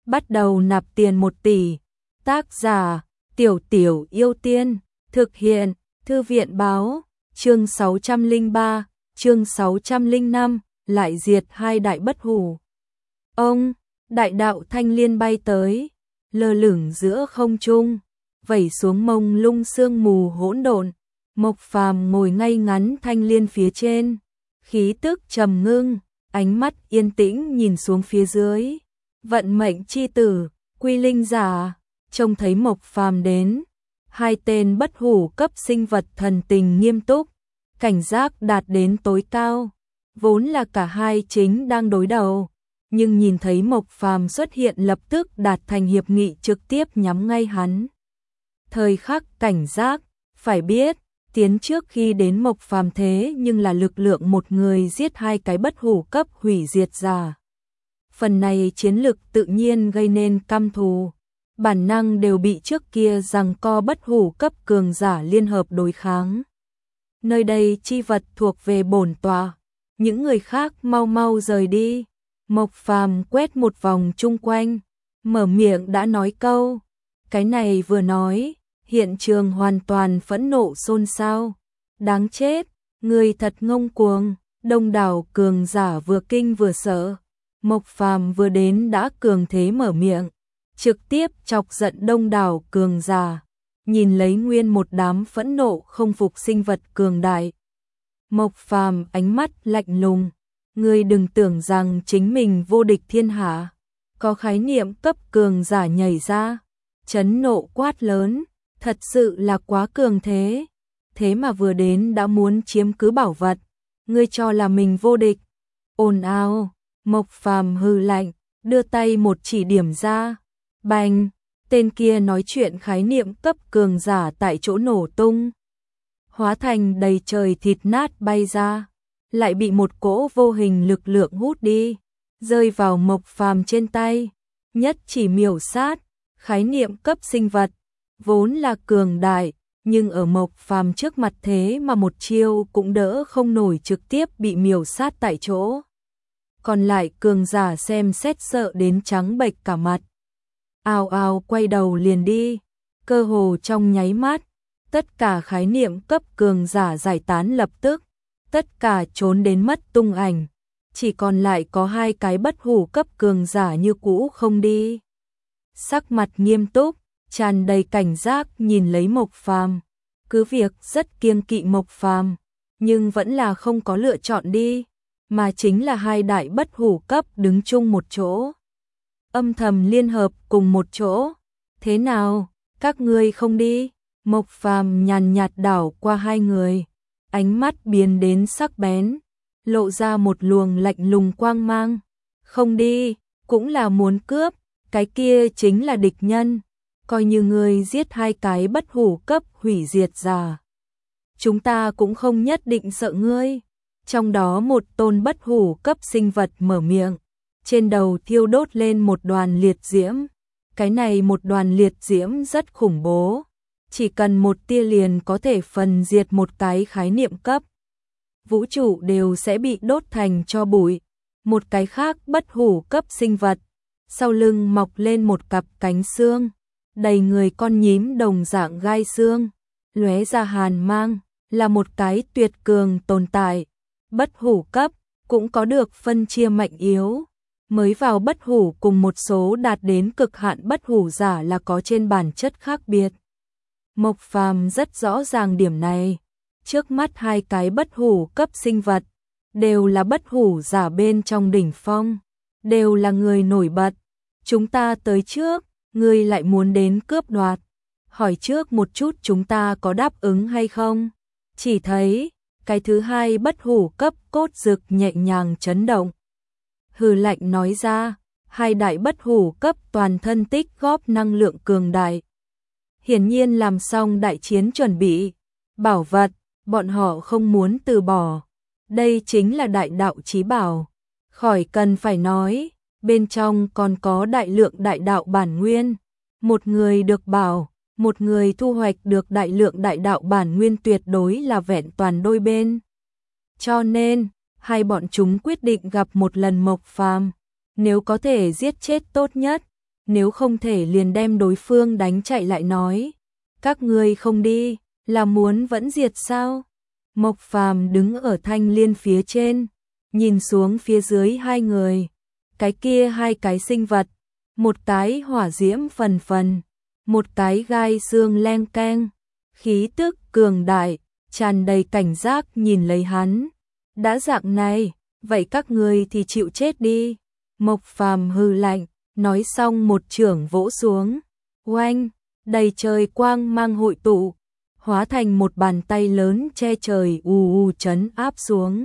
bắt đầu nạp tiền 1 tỷ. Tác giả, Tiểu Tiểu Yêu Tiên, thực hiện, Thư viện báo, chương 603, chương 605, lại diệt 2 đại bất hủ. Ông, đại đạo thanh liên bay tới, lơ lửng giữa không trung, vẩy xuống mông lung sương mù hỗn độn. Mộc Phàm ngồi ngay ngắn thanh liên phía trên, khí tức trầm ngưng, ánh mắt yên tĩnh nhìn xuống phía dưới. Vận mệnh chi tử, Quy Linh giả, trông thấy Mộc Phàm đến, 2 tên bất hủ cấp sinh vật thần tình nghiêm túc, cảnh giác đạt đến tối cao. Vốn là cả hai chính đang đối đầu, nhưng nhìn thấy Mộc Phàm xuất hiện lập tức đạt thành hiệp nghị trực tiếp nhắm ngay hắn. Thời khắc cảnh giác, phải biết, tiến trước khi đến Mộc Phàm thế nhưng là lực lượng một người giết 2 cái bất hủ cấp hủy diệt giả. Phần này chiến lực tự nhiên gây nên căm thù, bản năng đều bị trước kia giằng co bất hủ cấp cường giả liên hợp đối kháng. Nơi đây chi vật thuộc về bổn tọa, những người khác mau mau rời đi. Mộc Phàm quét một vòng chung quanh, mở miệng đã nói câu, cái này vừa nói, hiện trường hoàn toàn phẫn nộ xôn xao. Đáng chết, người thật ngông cuồng, đông đảo cường giả vừa kinh vừa sợ. Mộc Phàm vừa đến đã cường thế mở miệng, trực tiếp chọc giận đông đảo cường giả, nhìn lấy nguyên một đám phẫn nộ không phục sinh vật cường đại. Mộc Phàm ánh mắt lạnh lùng, ngươi đừng tưởng rằng chính mình vô địch thiên hạ. Có khái niệm cấp cường giả nhảy ra, chấn nộ quát lớn, thật sự là quá cường thế. Thế mà vừa đến đã muốn chiếm cứ bảo vật, ngươi cho là mình vô địch. Ồn ào, Mộc Phàm hừ lạnh, đưa tay một chỉ điểm ra. Bành, tên kia nói chuyện khái niệm cấp cường giả tại chỗ nổ tung, hóa thành đầy trời thịt nát bay ra, lại bị một cỗ vô hình lực lượng hút đi, rơi vào Mộc Phàm trên tay. Nhất chỉ miểu sát, khái niệm cấp sinh vật, vốn là cường đại, nhưng ở Mộc Phàm trước mặt thế mà một chiêu cũng đỡ không nổi, trực tiếp bị miểu sát tại chỗ. Còn lại cường giả xem xét sợ đến trắng bệch cả mặt, ào ào quay đầu liền đi, cơ hồ trong nháy mắt, tất cả khái niệm cấp cường giả giải tán lập tức, tất cả trốn đến mất tung ảnh, chỉ còn lại có 2 cái bất hủ cấp cường giả như cũ không đi. Sắc mặt nghiêm túc, tràn đầy cảnh giác nhìn lấy Mộc Phàm, cứ việc rất kiêng kỵ Mộc Phàm, nhưng vẫn là không có lựa chọn đi, mà chính là 2 đại bất hủ cấp đứng chung một chỗ, âm thầm liên hợp cùng một chỗ. Thế nào, các ngươi không đi? Mộc Phàm nhàn nhạt đảo qua 2 người, ánh mắt biến đến sắc bén, lộ ra một luồng lạnh lùng quang mang. Không đi, cũng là muốn cướp, cái kia chính là địch nhân, coi như ngươi giết 2 cái bất hủ cấp hủy diệt giả, chúng ta cũng không nhất định sợ ngươi. Trong đó một tôn bất hủ cấp sinh vật mở miệng, trên đầu thiêu đốt lên một đoàn liệt diễm. Cái này một đoàn liệt diễm rất khủng bố, chỉ cần một tia liền có thể phần diệt một cái khái niệm cấp vũ trụ đều sẽ bị đốt thành tro bụi. Một cái khác bất hủ cấp sinh vật, sau lưng mọc lên một cặp cánh xương, đầy người con nhím đồng dạng gai xương, lóe ra hàn mang, là một cái tuyệt cường tồn tại. Bất hủ cấp cũng có được phân chia mạnh yếu, mới vào bất hủ cùng một số đạt đến cực hạn bất hủ giả là có trên bản chất khác biệt. Mộc Phàm rất rõ ràng điểm này, trước mắt 2 cái bất hủ cấp sinh vật, đều là bất hủ giả bên trong đỉnh phong, đều là người nổi bật. Chúng ta tới trước, ngươi lại muốn đến cướp đoạt, hỏi trước một chút chúng ta có đáp ứng hay không? Chỉ thấy, cái thứ 2 bất hủ cấp cốt dực nhẹ nhàng chấn động, hừ lạnh nói ra, 2 đại bất hủ cấp toàn thân tích góp năng lượng cường đại, hiển nhiên làm xong đại chiến chuẩn bị. Bảo vật, bọn họ không muốn từ bỏ, đây chính là đại đạo chí bảo, khỏi cần phải nói, bên trong còn có đại lượng đại đạo bản nguyên. Một người được bảo, một người thu hoạch được đại lượng đại đạo bản nguyên, tuyệt đối là vẹn toàn đôi bên. Cho nên, 2 bọn chúng quyết định gặp một lần Mộc Phàm, nếu có thể giết chết tốt nhất, nếu không thể liền đem đối phương đánh chạy lại nói. Các ngươi không đi, là muốn vẫn diệt sao? Mộc Phàm đứng ở thanh liên phía trên, nhìn xuống phía dưới hai người. Cái kia hai cái sinh vật, một cái hỏa diễm phần phần, một cái gai xương leng keng, khí tức cường đại, tràn đầy cảnh giác nhìn lấy hắn. Đã dạng này, vậy các ngươi thì chịu chết đi. Mộc Phàm hừ lạnh, nói xong một chưởng vỗ xuống. Oanh, đầy trời quang mang hội tụ, hóa thành một bàn tay lớn che trời trấn áp xuống.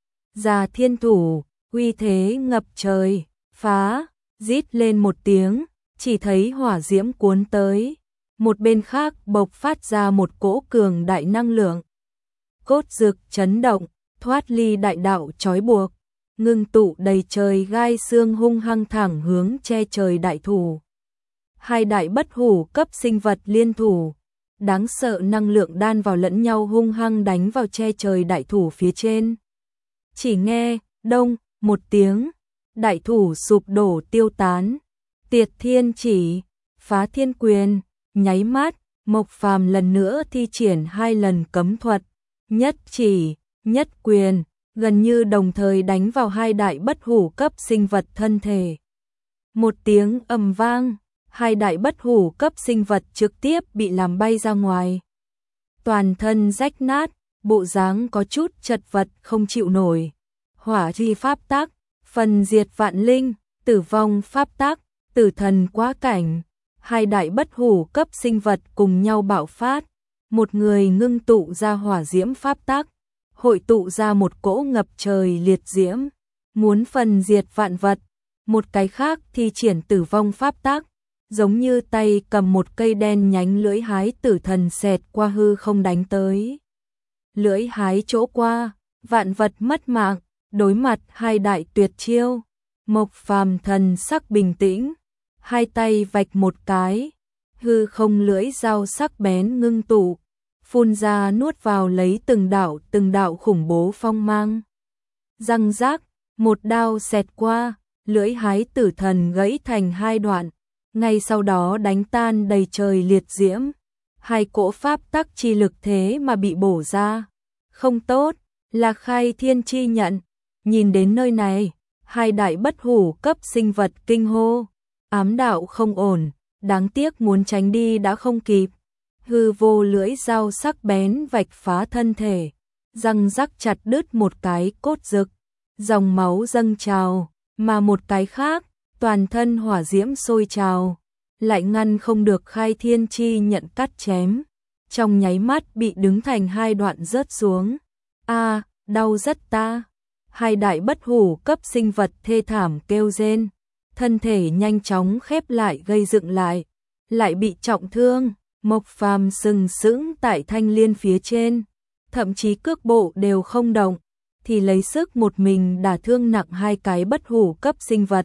Già thiên thủ, uy thế ngập trời, phá, rít lên một tiếng, chỉ thấy hỏa diễm cuốn tới. Một bên khác bộc phát ra một cỗ cường đại năng lượng. Cốt dực chấn động, thoát ly đại đạo trói buộc, ngưng tụ đầy trời gai xương hung hăng thẳng hướng che trời đại thủ. Hai đại bất hủ cấp sinh vật liên thủ, đáng sợ năng lượng đan vào lẫn nhau hung hăng đánh vào che trời đại thủ phía trên. Chỉ nghe, đông, một tiếng, đại thủ sụp đổ tiêu tán. Tiệt thiên chỉ, phá thiên quyền, nháy mắt, Mộc Phàm lần nữa thi triển hai lần cấm thuật, nhất chỉ, nhất quyền, gần như đồng thời đánh vào hai đại bất hủ cấp sinh vật thân thể. Một tiếng ầm vang, hai đại bất hủ cấp sinh vật trực tiếp bị làm bay ra ngoài. Toàn thân rách nát, bộ dáng có chút chật vật không chịu nổi. Hỏa chi pháp tắc, phần diệt vạn linh, tử vong pháp tắc, tử thần quá cảnh. Hai đại bất hủ cấp sinh vật cùng nhau bạo phát. Một người ngưng tụ ra hỏa diễm pháp tắc, hội tụ ra một cỗ ngập trời liệt diễm, muốn phần diệt vạn vật. Một cái khác thi triển tử vong pháp tắc, giống như tay cầm một cây đen nhánh lưỡi hái tử thần xẹt qua hư không đánh tới. Lưỡi hái chỗ qua, vạn vật mất mạng, đối mặt hai đại tuyệt chiêu. Mộc Phàm thần sắc bình tĩnh, hai tay vạch một cái, hư không lưỡi dao sắc bén ngưng tụ, phun ra nuốt vào lấy từng đạo khủng bố phong mang. Răng rác, một đao xẹt qua, lưỡi hái tử thần gãy thành hai đoạn, ngay sau đó đánh tan đầy trời liệt diễm. Hai cỗ pháp tắc chi lực thế mà bị bổ ra. Không tốt, là khai thiên chi nhận. Nhìn đến nơi này, hai đại bất hủ cấp sinh vật kinh hô. Ám đạo không ổn, đáng tiếc muốn tránh đi đã không kịp. Hư vô lưỡi dao sắc bén vạch phá thân thể, răng rắc chặt đứt một cái cốt dực, dòng máu dâng trào, mà một cái khác, toàn thân hỏa diễm sôi trào, lại ngăn không được khai thiên chi nhận cắt chém, trong nháy mắt bị đứng thành hai đoạn rớt xuống. A, đau rất ta. Hai đại bất hủ cấp sinh vật thê thảm kêu rên, thân thể nhanh chóng khép lại gây dựng lại bị trọng thương. Mộc Phàm sừng sững tại thanh liên phía trên, thậm chí cước bộ đều không động, thì lấy sức một mình đả thương nặng hai cái bất hủ cấp sinh vật.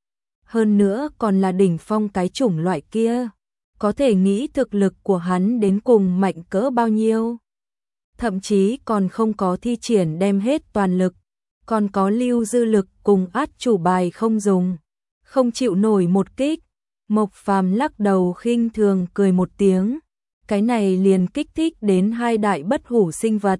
Hơn nữa còn là đỉnh phong cái chủng loại kia, có thể nghĩ thực lực của hắn đến cùng mạnh cỡ bao nhiêu. Thậm chí còn không có thi triển đem hết toàn lực, còn có lưu dư lực cùng át chủ bài không dùng, không chịu nổi một kích. Mộc Phàm lắc đầu khinh thường cười một tiếng, cái này liền kích thích đến hai đại bất hủ sinh vật.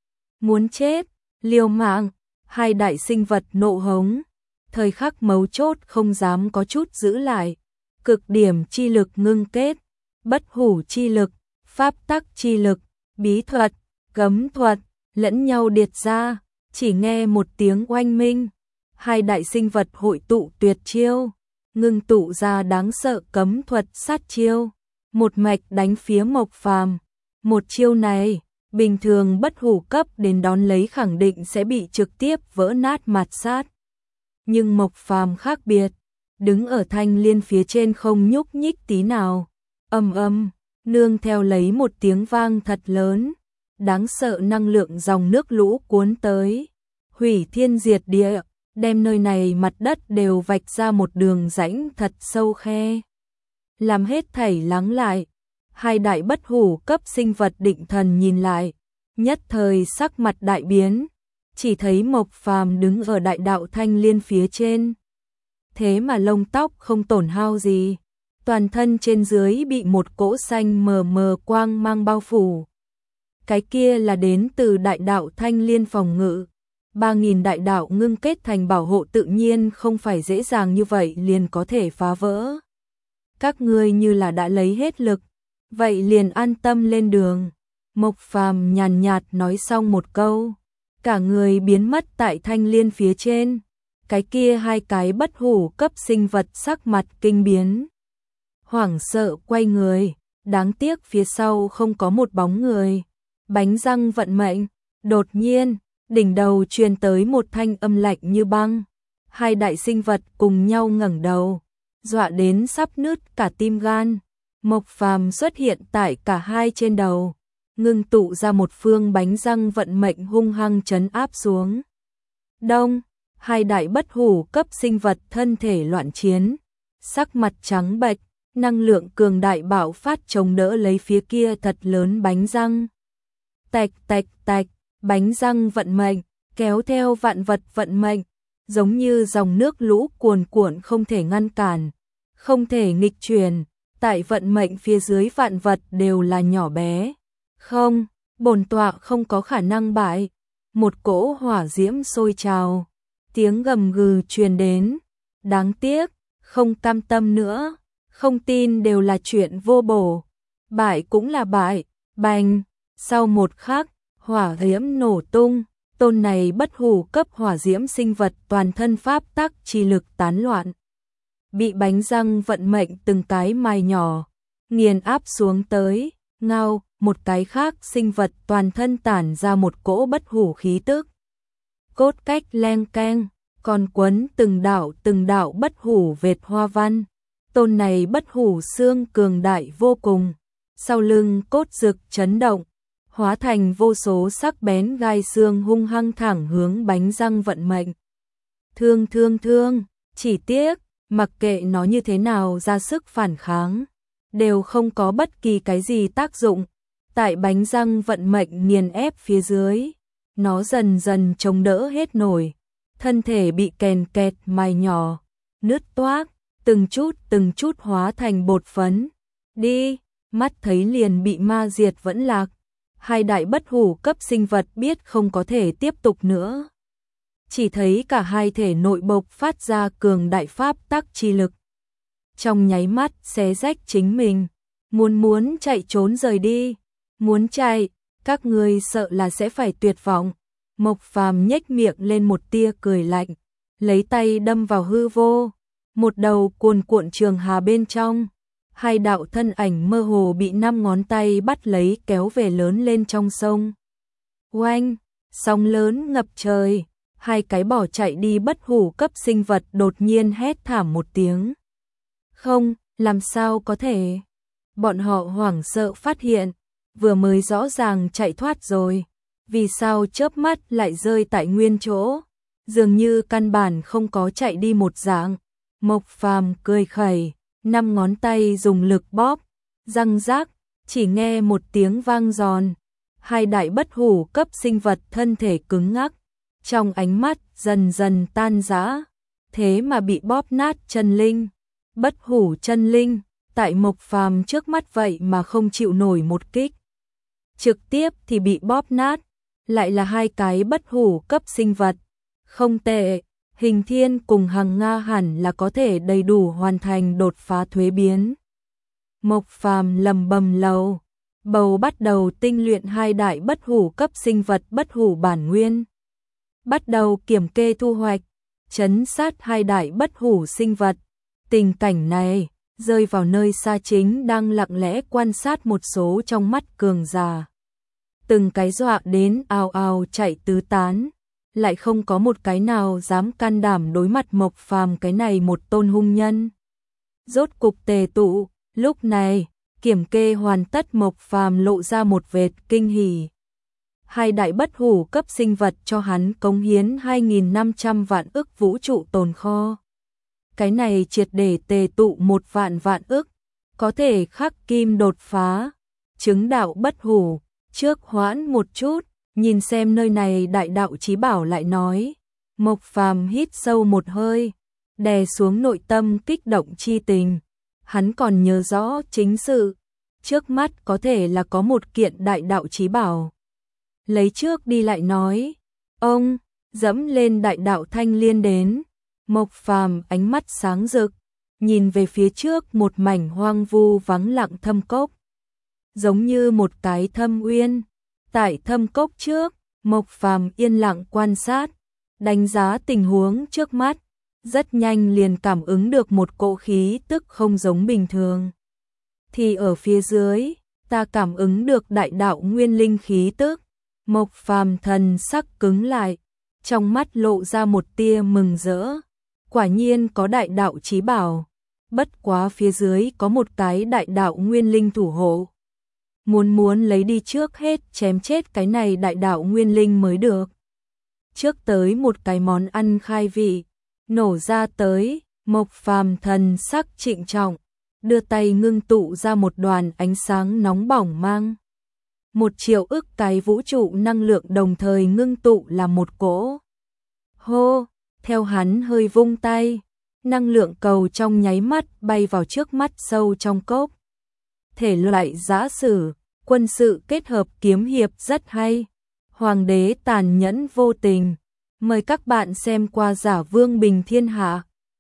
Muốn chết, liều mạng, hai đại sinh vật nộ hống, thời khắc mấu chốt không dám có chút giữ lại, cực điểm chi lực ngưng kết, bất hủ chi lực, pháp tắc chi lực, bí thuật, cấm thuật, lẫn nhau điệt ra, chỉ nghe một tiếng oanh minh, hai đại sinh vật hội tụ tuyệt chiêu, ngưng tụ ra đáng sợ cấm thuật sát chiêu, một mạch đánh phía Mộc Phàm. Một chiêu này, bình thường bất hủ cấp đến đón lấy khẳng định sẽ bị trực tiếp vỡ nát mạt sát. Nhưng Mộc Phàm khác biệt, đứng ở thanh liên phía trên không nhúc nhích tí nào. Ầm ầm, nương theo lấy một tiếng vang thật lớn, đáng sợ năng lượng dòng nước lũ cuốn tới, hủy thiên diệt địa, đem nơi này mặt đất đều vạch ra một đường rãnh thật sâu khe. Làm hết thảy lắng lại, hai đại bất hủ cấp sinh vật định thần nhìn lại, nhất thời sắc mặt đại biến, chỉ thấy Mộc Phàm đứng ở đại đạo thanh liên phía trên. thế mà lông tóc không tổn hao gì. Toàn thân trên dưới bị một cỗ xanh mờ mờ quang mang bao phủ. Cái kia là đến từ đại đạo thanh liên phòng ngự. 3.000 đại đạo ngưng kết thành bảo hộ tự nhiên không phải dễ dàng như vậy liền có thể phá vỡ. Các ngươi như là đã lấy hết lực, vậy liền an tâm lên đường. Mộc Phàm nhàn nhạt nói xong một câu, cả người biến mất tại thanh liên phía trên. Cái kia hai cái bất hủ cấp sinh vật sắc mặt kinh biến. Hoảng sợ quay người, đáng tiếc phía sau không có một bóng người. Bánh răng vận mệnh, đột nhiên, đỉnh đầu truyền tới một thanh âm lạnh như băng. Hai đại sinh vật cùng nhau ngẩng đầu, dọa đến sắp nứt cả tim gan. Mộc Phàm xuất hiện tại cả hai trên đầu, ngưng tụ ra một phương bánh răng vận mệnh hung hăng trấn áp xuống. Đông, hai đại bất hủ cấp sinh vật thân thể loạn chiến, sắc mặt trắng bệch, năng lượng cường đại bạo phát chống đỡ lấy phía kia thật lớn bánh răng. Tạch tạch tạch, bánh răng vận mệnh, kéo theo vạn vật vận mệnh, giống như dòng nước lũ cuồn cuộn không thể ngăn cản, không thể nghịch chuyển, tại vận mệnh phía dưới vạn vật đều là nhỏ bé. Không, bổn tọa không có khả năng bại. Một cỗ hỏa diễm sôi trào, tiếng gầm gừ truyền đến. Đáng tiếc, không cam tâm nữa, không tin đều là chuyện vô bổ. Bại cũng là bại, bành, sau một khắc, hỏa diễm nổ tung, tôn này bất hủ cấp hỏa diễm sinh vật toàn thân pháp tắc chi lực tán loạn. Bị bánh răng vận mệnh từng cái mài nhỏ, nghiền áp xuống tới, ngao, một cái khác sinh vật toàn thân tản ra một cỗ bất hủ khí tức. Cốt cách leng keng, còn quấn từng đạo bất hủ vệt hoa văn. Tôn này bất hủ xương cường đại vô cùng, sau lưng cốt rực chấn động, hóa thành vô số sắc bén gai xương hung hăng thẳng hướng bánh răng vận mệnh. Thương, chỉ tiếc, mặc kệ nó như thế nào ra sức phản kháng, đều không có bất kỳ cái gì tác dụng. Tại bánh răng vận mệnh nghiền ép phía dưới, nó dần dần chống đỡ hết nổi, thân thể bị kèn kẹt mài nhỏ, nứt toác, từng chút hóa thành bột phấn. Đi, mắt thấy liền bị ma diệt vẫn lạc. Hai đại bất hủ cấp sinh vật biết không có thể tiếp tục nữa. Chỉ thấy cả hai thể nội bộc phát ra cường đại pháp tắc chi lực. Trong nháy mắt xé rách chính mình, muốn chạy trốn rời đi, muốn chạy, các ngươi sợ là sẽ phải tuyệt vọng. Mộc Phàm nhếch miệng lên một tia cười lạnh, lấy tay đâm vào hư vô, một đầu cuồn cuộn trường hà bên trong. Hai đạo thân ảnh mơ hồ bị 5 ngón tay bắt lấy kéo về lớn lên trong sông. Oanh, sóng lớn ngập trời, hai cái bỏ chạy đi bất hủ cấp sinh vật đột nhiên hét thảm một tiếng. Không, làm sao có thể? Bọn họ hoảng sợ phát hiện, vừa mới rõ ràng chạy thoát rồi, vì sao chớp mắt lại rơi tại nguyên chỗ, dường như căn bản không có chạy đi một dạng. Mộc Phàm cười khẩy, 5 ngón tay dùng lực bóp, răng rác, chỉ nghe một tiếng vang giòn. Hai đại bất hủ cấp sinh vật thân thể cứng ngắc, trong ánh mắt dần dần tan rã, thế mà bị bóp nát chân linh. Bất hủ chân linh, tại Mộc Phàm trước mắt vậy mà không chịu nổi một kích. Trực tiếp thì bị bóp nát, lại là hai cái bất hủ cấp sinh vật. Không tệ, Hình Thiên cùng Hằng Nga hẳn là có thể đầy đủ hoàn thành đột phá thuế biến. Mộc Phàm lầm bầm lầu bầu bắt đầu tinh luyện hai đại bất hủ cấp sinh vật bất hủ bản nguyên. Bắt đầu kiểm kê thu hoạch, trấn sát hai đại bất hủ sinh vật. Tình cảnh này, rơi vào nơi xa chính đang lặng lẽ quan sát một số trong mắt cường giả. Từng cái dọa đến ào ào chạy tứ tán, lại không có một cái nào dám can đảm đối mặt Mộc Phàm cái này một tôn hung nhân. Rốt cục tề tụ, lúc này, kiểm kê hoàn tất Mộc Phàm lộ ra một vệt kinh hỉ. Hai đại bất hủ cấp sinh vật cho hắn cống hiến 2.500 vạn ức vũ trụ tồn kho. Cái này triệt để tề tụ 1 vạn ức, có thể khắc kim đột phá, chứng đạo bất hủ. Trước hoãn một chút, nhìn xem nơi này đại đạo chí bảo lại nói. Mộc Phàm hít sâu một hơi, đè xuống nội tâm kích động chi tình. Hắn còn nhớ rõ chính sự, trước mắt có thể là có một kiện đại đạo chí bảo. Lấy trước đi lại nói, ông dẫm lên đại đạo thanh liên đến. Mộc Phàm ánh mắt sáng rực, nhìn về phía trước một mảnh hoang vu vắng lặng thâm cốc, giống như một cái thâm uyên. Tại thâm cốc trước, Mộc Phàm yên lặng quan sát, đánh giá tình huống trước mắt, rất nhanh liền cảm ứng được một cỗ khí tức không giống bình thường. Thì ở phía dưới, ta cảm ứng được đại đạo nguyên linh khí tức. Mộc Phàm thần sắc cứng lại, trong mắt lộ ra một tia mừng rỡ. Quả nhiên có đại đạo chí bảo, bất quá phía dưới có một cái đại đạo nguyên linh thủ hộ. Muốn lấy đi trước hết chém chết cái này đại đạo nguyên linh mới được. Trước tới một cái món ăn khai vị, nổ ra tới, Mộc Phàm thần sắc trịnh trọng, đưa tay ngưng tụ ra một đoàn ánh sáng nóng bỏng mang 1.000.000 ức cái vũ trụ năng lượng đồng thời ngưng tụ là một cỗ. Hô, theo hắn hơi vung tay, năng lượng cầu trong nháy mắt bay vào trước mắt sâu trong cốc. Thể loại giã sử, quân sự kết hợp kiếm hiệp rất hay. Hoàng đế tàn nhẫn vô tình. Mời các bạn xem qua Giả Vương Bình Thiên Hạ.